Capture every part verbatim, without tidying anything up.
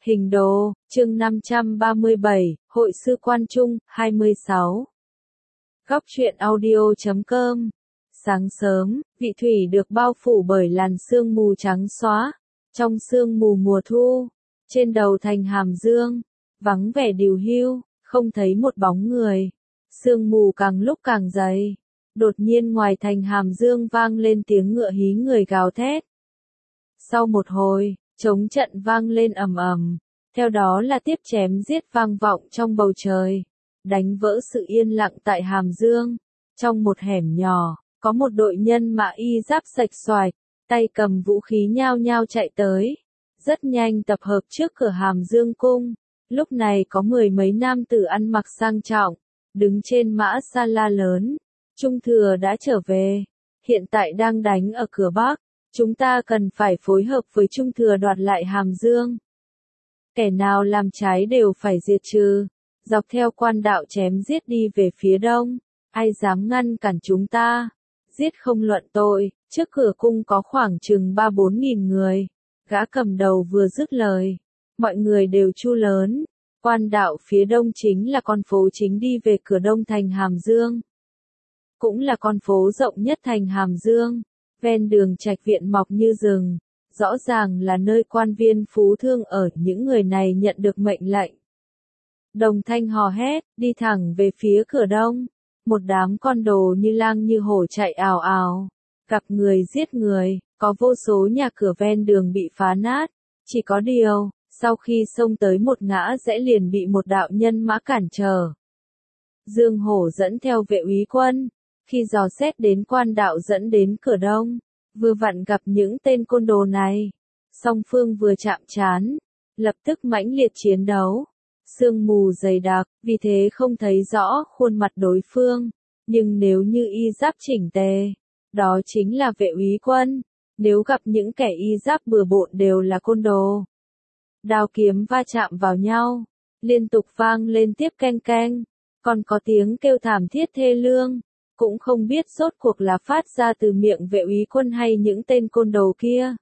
Hình đồ, chương năm trăm ba mươi bảy, Hội sư Quan Trung, hai mươi sáu. Góc truyện audio chấm com. Sáng sớm, vị thủy được bao phủ bởi làn sương mù trắng xóa. Trong sương mù mùa thu, trên đầu thành Hàm Dương, vắng vẻ điều hưu, không thấy một bóng người. Sương mù càng lúc càng dày. Đột nhiên ngoài thành Hàm Dương vang lên tiếng ngựa hí người gào thét. Sau một hồi, trống trận vang lên ầm ầm, theo đó là tiếp chém giết vang vọng trong bầu trời, đánh vỡ sự yên lặng tại Hàm Dương. Trong một hẻm nhỏ, có một đội nhân mã y giáp sạch xoạch, tay cầm vũ khí nhao nhao chạy tới, rất nhanh tập hợp trước cửa Hàm Dương cung. Lúc này có mười mấy nam tử ăn mặc sang trọng, đứng trên mã sa la lớn. Trung thừa đã trở về, hiện tại đang đánh ở cửa Bắc. Chúng ta cần phải phối hợp với Trung thừa đoạt lại Hàm Dương. Kẻ nào làm trái đều phải diệt trừ. Dọc theo quan đạo chém giết đi về phía đông. Ai dám ngăn cản chúng ta? Giết không luận tội. Trước cửa cung có khoảng chừng ba bốn nghìn người. Gã cầm đầu vừa dứt lời, mọi người đều chu lớn. Quan đạo phía đông chính là con phố chính đi về cửa đông thành Hàm Dương. Cũng là con phố rộng nhất thành Hàm Dương. Ven đường trạch viện mọc như rừng, rõ ràng là nơi quan viên phú thương ở. Những người này nhận được mệnh lệnh, đồng thanh hò hét, đi thẳng về phía cửa đông. Một đám con đồ như lang như hổ chạy ào ào, gặp người giết người, có vô số nhà cửa ven đường bị phá nát. Chỉ có điều, sau khi xông tới một ngã rẽ liền bị một đạo nhân mã cản trở. Dương Hổ dẫn theo vệ úy quân. Khi dò xét đến quan đạo dẫn đến cửa đông, vừa vặn gặp những tên côn đồ này. Song phương vừa chạm trán, lập tức mãnh liệt chiến đấu. Sương mù dày đặc, vì thế không thấy rõ khuôn mặt đối phương. Nhưng nếu như y giáp chỉnh tề, đó chính là vệ úy quân. Nếu gặp những kẻ y giáp bừa bộn đều là côn đồ. Đao kiếm va chạm vào nhau, liên tục vang lên tiếp keng keng, còn có tiếng kêu thảm thiết thê lương. Cũng không biết rốt cuộc là phát ra từ miệng vệ úy quân hay những tên côn đồ kia.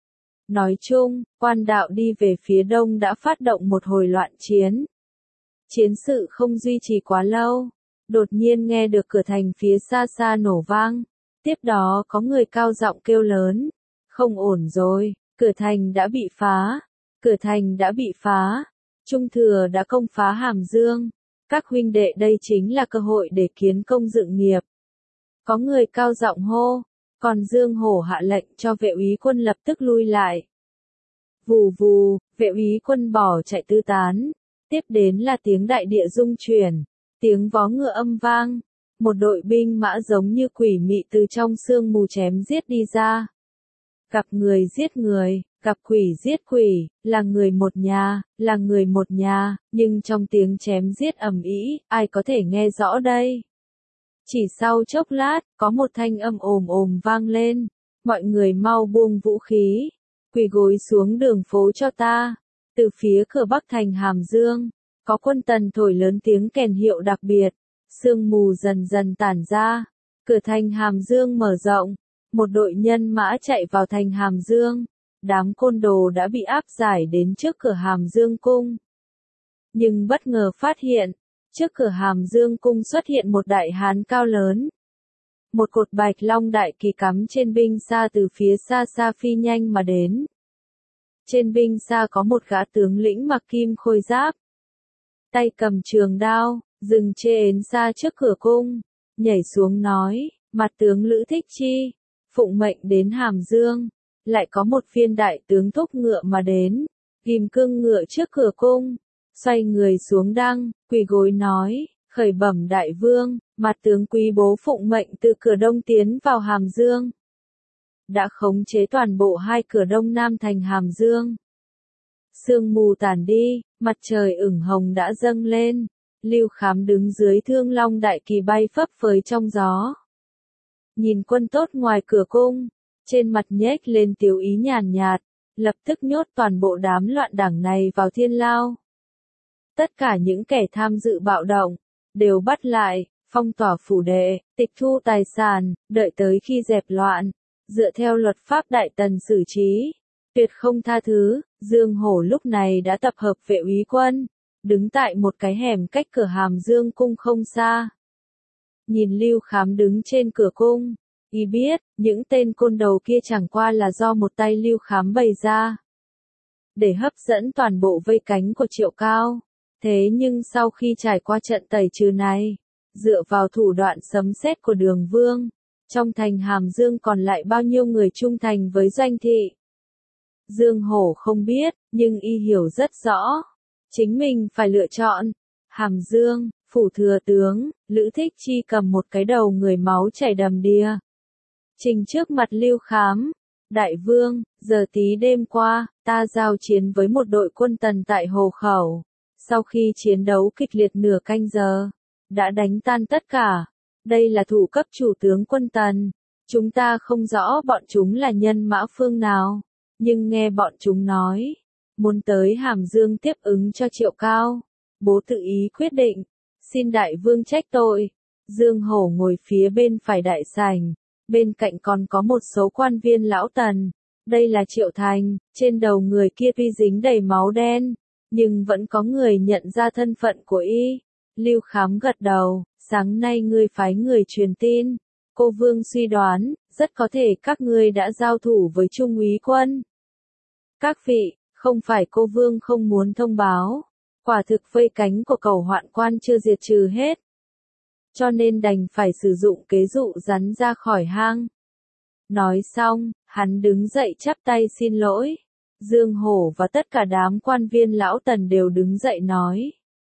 Nói chung, quan đạo đi về phía đông đã phát động một hồi loạn chiến. Chiến sự không duy trì quá lâu. Đột nhiên nghe được cửa thành phía xa xa nổ vang. Tiếp đó có người cao giọng kêu lớn. Không ổn rồi, cửa thành đã bị phá. Cửa thành đã bị phá. Trung thừa đã công phá Hàm Dương. Các huynh đệ, đây chính là cơ hội để kiến công dựng nghiệp. Có người cao giọng hô, còn Dương Hổ hạ lệnh cho vệ úy quân lập tức lui lại. Vù vù, vệ úy quân bỏ chạy tứ tán. Tiếp đến là tiếng đại địa rung chuyển, tiếng vó ngựa âm vang. Một đội binh mã giống như quỷ mị từ trong sương mù chém giết đi ra. Gặp người giết người, gặp quỷ giết quỷ, là người một nhà, là người một nhà, nhưng trong tiếng chém giết ầm ĩ, ai có thể nghe rõ đây? Chỉ sau chốc lát, có một thanh âm ồm ồm vang lên, mọi người mau buông vũ khí, quỳ gối xuống đường phố cho ta. Từ phía cửa bắc thành Hàm Dương, có quân tần thổi lớn tiếng kèn hiệu đặc biệt, sương mù dần dần tản ra, cửa thành Hàm Dương mở rộng, một đội nhân mã chạy vào thành Hàm Dương. Đám côn đồ đã bị áp giải đến trước cửa Hàm Dương cung. Nhưng bất ngờ phát hiện, trước cửa Hàm Dương cung xuất hiện một đại hán cao lớn. Một cột bạch long đại kỳ cắm trên binh xa từ phía xa xa phi nhanh mà đến. Trên binh xa có một gã tướng lĩnh mặc kim khôi giáp, tay cầm trường đao, dừng trên xa trước cửa cung, nhảy xuống nói, mặt tướng Lữ Thích Chi, phụng mệnh đến Hàm Dương. Lại có một viên đại tướng thúc ngựa mà đến, ghim cương ngựa trước cửa cung, xoay người xuống đăng, quỳ gối nói, khởi bẩm đại vương, mặt tướng quý bố phụng mệnh từ cửa đông tiến vào Hàm Dương. Đã khống chế toàn bộ hai cửa đông nam thành Hàm Dương. Sương mù tản đi, mặt trời ửng hồng đã dâng lên, Lưu Khám đứng dưới Thương Long đại kỳ bay phấp phới trong gió. Nhìn quân tốt ngoài cửa cung, trên mặt nhếch lên tiếu ý nhàn nhạt, lập tức nhốt toàn bộ đám loạn đảng này vào thiên lao. Tất cả những kẻ tham dự bạo động, đều bắt lại, phong tỏa phủ đệ, tịch thu tài sản, đợi tới khi dẹp loạn, dựa theo luật pháp Đại Tần xử trí, tuyệt không tha thứ. Dương Hổ lúc này đã tập hợp vệ úy quân, đứng tại một cái hẻm cách cửa Hàm Dương cung không xa. Nhìn Lưu Khám đứng trên cửa cung, y biết, những tên côn đầu kia chẳng qua là do một tay Lưu Khám bày ra, để hấp dẫn toàn bộ vây cánh của Triệu Cao. Thế nhưng sau khi trải qua trận tẩy trừ này, dựa vào thủ đoạn sấm sét của Đường Vương, trong thành Hàm Dương còn lại bao nhiêu người trung thành với Doanh thị? Dương Hổ không biết, nhưng y hiểu rất rõ. Chính mình phải lựa chọn. Hàm Dương, phủ thừa tướng, Lữ Thích Chi cầm một cái đầu người máu chảy đầm đìa, trình trước mặt Lưu Khám. Đại vương, giờ tí đêm qua, ta giao chiến với một đội quân Tần tại Hồ Khẩu. Sau khi chiến đấu kịch liệt nửa canh giờ, đã đánh tan tất cả. Đây là thủ cấp chủ tướng quân Tần. Chúng ta không rõ bọn chúng là nhân mã phương nào, nhưng nghe bọn chúng nói, muốn tới Hàm Dương tiếp ứng cho Triệu Cao. Bố tự ý quyết định, xin đại vương trách tội. Dương Hổ ngồi phía bên phải đại sảnh, bên cạnh còn có một số quan viên lão Tần. Đây là Triệu Thành, trên đầu người kia tuy dính đầy máu đen, nhưng vẫn có người nhận ra thân phận của y. Lưu Khám gật đầu, sáng nay ngươi phái người truyền tin. Cô Vương suy đoán, rất có thể các ngươi đã giao thủ với Trung úy quân. Các vị, không phải cô Vương không muốn thông báo. Quả thực vây cánh của Cẩu Hoạn Quan chưa diệt trừ hết, cho nên đành phải sử dụng kế dụ rắn ra khỏi hang. Nói xong, hắn đứng dậy chắp tay xin lỗi. Dương Hổ và tất cả đám quan viên lão Tần đều đứng dậy nói.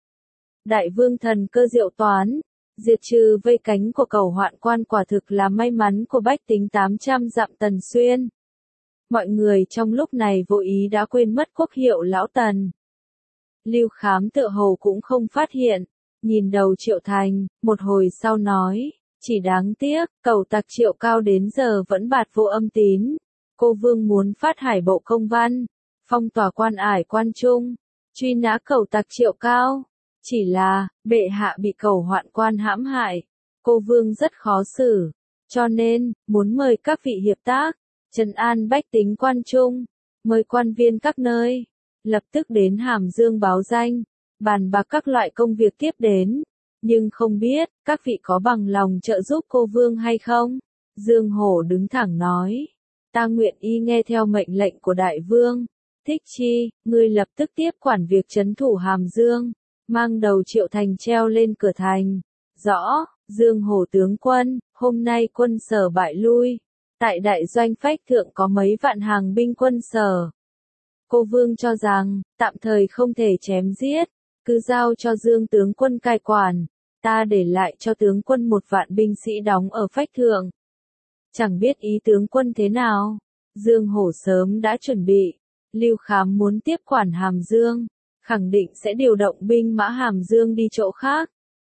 Đại vương thần cơ diệu toán, diệt trừ vây cánh của Cẩu Hoạn Quan quả thực là may mắn của bách tính tám trăm dặm Tần Xuyên. Mọi người trong lúc này vô ý đã quên mất quốc hiệu lão Tần. Lưu Khám tựa hồ cũng không phát hiện, nhìn đầu Triệu Thành, một hồi sau nói, chỉ đáng tiếc, cẩu tặc Triệu Cao đến giờ vẫn bạt vô âm tín. Cô Vương muốn phát hải bộ công văn, phong tỏa quan ải quan trung, truy nã cẩu tặc Triệu Cao. Chỉ là, bệ hạ bị Cẩu Hoạn Quan hãm hại, cô Vương rất khó xử, cho nên, muốn mời các vị hiệp tác, trấn an bách tính quan trung, mời quan viên các nơi, lập tức đến Hàm Dương báo danh, bàn bạc các loại công việc tiếp đến. Nhưng không biết, các vị có bằng lòng trợ giúp cô Vương hay không? Dương Hổ đứng thẳng nói, ta nguyện y nghe theo mệnh lệnh của đại vương. Thích Chi, ngươi lập tức tiếp quản việc trấn thủ Hàm Dương, mang đầu Triệu Thành treo lên cửa thành. Rõ, Dương Hổ tướng quân, hôm nay quân Sở bại lui, tại đại doanh Phách Thượng có mấy vạn hàng binh quân Sở. Cô Vương cho rằng, tạm thời không thể chém giết, cứ giao cho Dương tướng quân cai quản, ta để lại cho tướng quân một vạn binh sĩ đóng ở Phách Thượng. Chẳng biết ý tướng quân thế nào? Dương Hổ sớm đã chuẩn bị, Lưu Khám muốn tiếp quản Hàm Dương, khẳng định sẽ điều động binh mã Hàm Dương đi chỗ khác,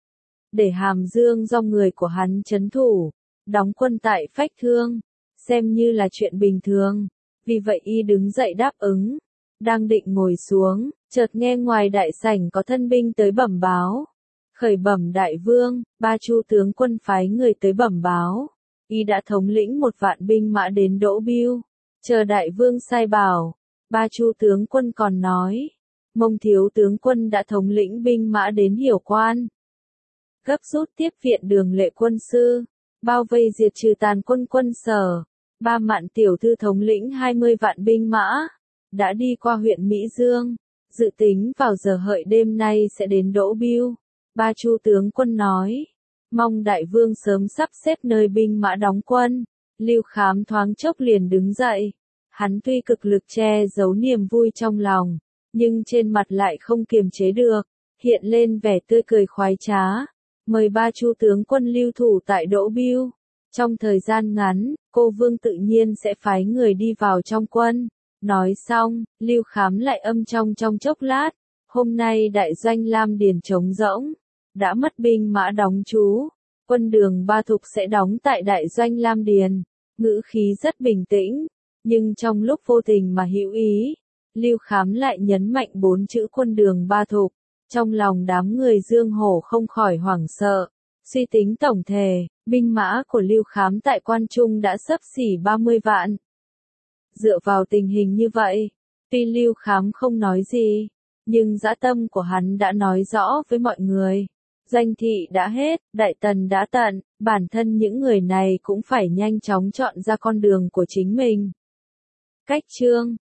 để Hàm Dương do người của hắn trấn thủ, đóng quân tại Phách Thương, xem như là chuyện bình thường. Vì vậy y đứng dậy đáp ứng, đang định ngồi xuống, chợt nghe ngoài đại sảnh có thân binh tới bẩm báo. Khởi bẩm đại vương, Ba Chu tướng quân phái người tới bẩm báo, y đã thống lĩnh một vạn binh mã đến Đỗ Biêu, chờ đại vương sai bảo. Ba Chu tướng quân còn nói, Mông thiếu tướng quân đã thống lĩnh binh mã đến Hiểu Quan, gấp rút tiếp viện Đường Lệ quân sư, bao vây diệt trừ tàn quân quân Sở. Ba Mạn tiểu thư thống lĩnh hai mươi vạn binh mã, đã đi qua huyện Mỹ Dương, dự tính vào giờ hợi đêm nay sẽ đến Đỗ Biêu. Ba Chu tướng quân nói, mong đại vương sớm sắp xếp nơi binh mã đóng quân. Lưu Khám thoáng chốc liền đứng dậy, hắn tuy cực lực che giấu niềm vui trong lòng, nhưng trên mặt lại không kiềm chế được, hiện lên vẻ tươi cười khoái trá, mời Ba Chu tướng quân lưu thủ tại Đỗ Biêu. Trong thời gian ngắn, cô Vương tự nhiên sẽ phái người đi vào trong quân. Nói xong, Lưu Khám lại âm trong trong chốc lát, hôm nay đại doanh Lam Điền trống rỗng, đã mất binh mã đóng trú, quân Đường Ba Thục sẽ đóng tại đại doanh Lam Điền. Ngữ khí rất bình tĩnh, nhưng trong lúc vô tình mà hữu ý, Lưu Khám lại nhấn mạnh bốn chữ quân Đường Ba Thục. Trong lòng đám người Dương Hổ không khỏi hoảng sợ. Suy tính tổng thể, binh mã của Lưu Khám tại Quan Trung đã xấp xỉ ba mươi vạn. Dựa vào tình hình như vậy, Tuy Lưu Khám không nói gì, nhưng dã tâm của hắn đã nói rõ với mọi người. Danh thị đã hết, đại tần đã tận, bản thân những người này cũng phải nhanh chóng chọn ra con đường của chính mình. Cách chương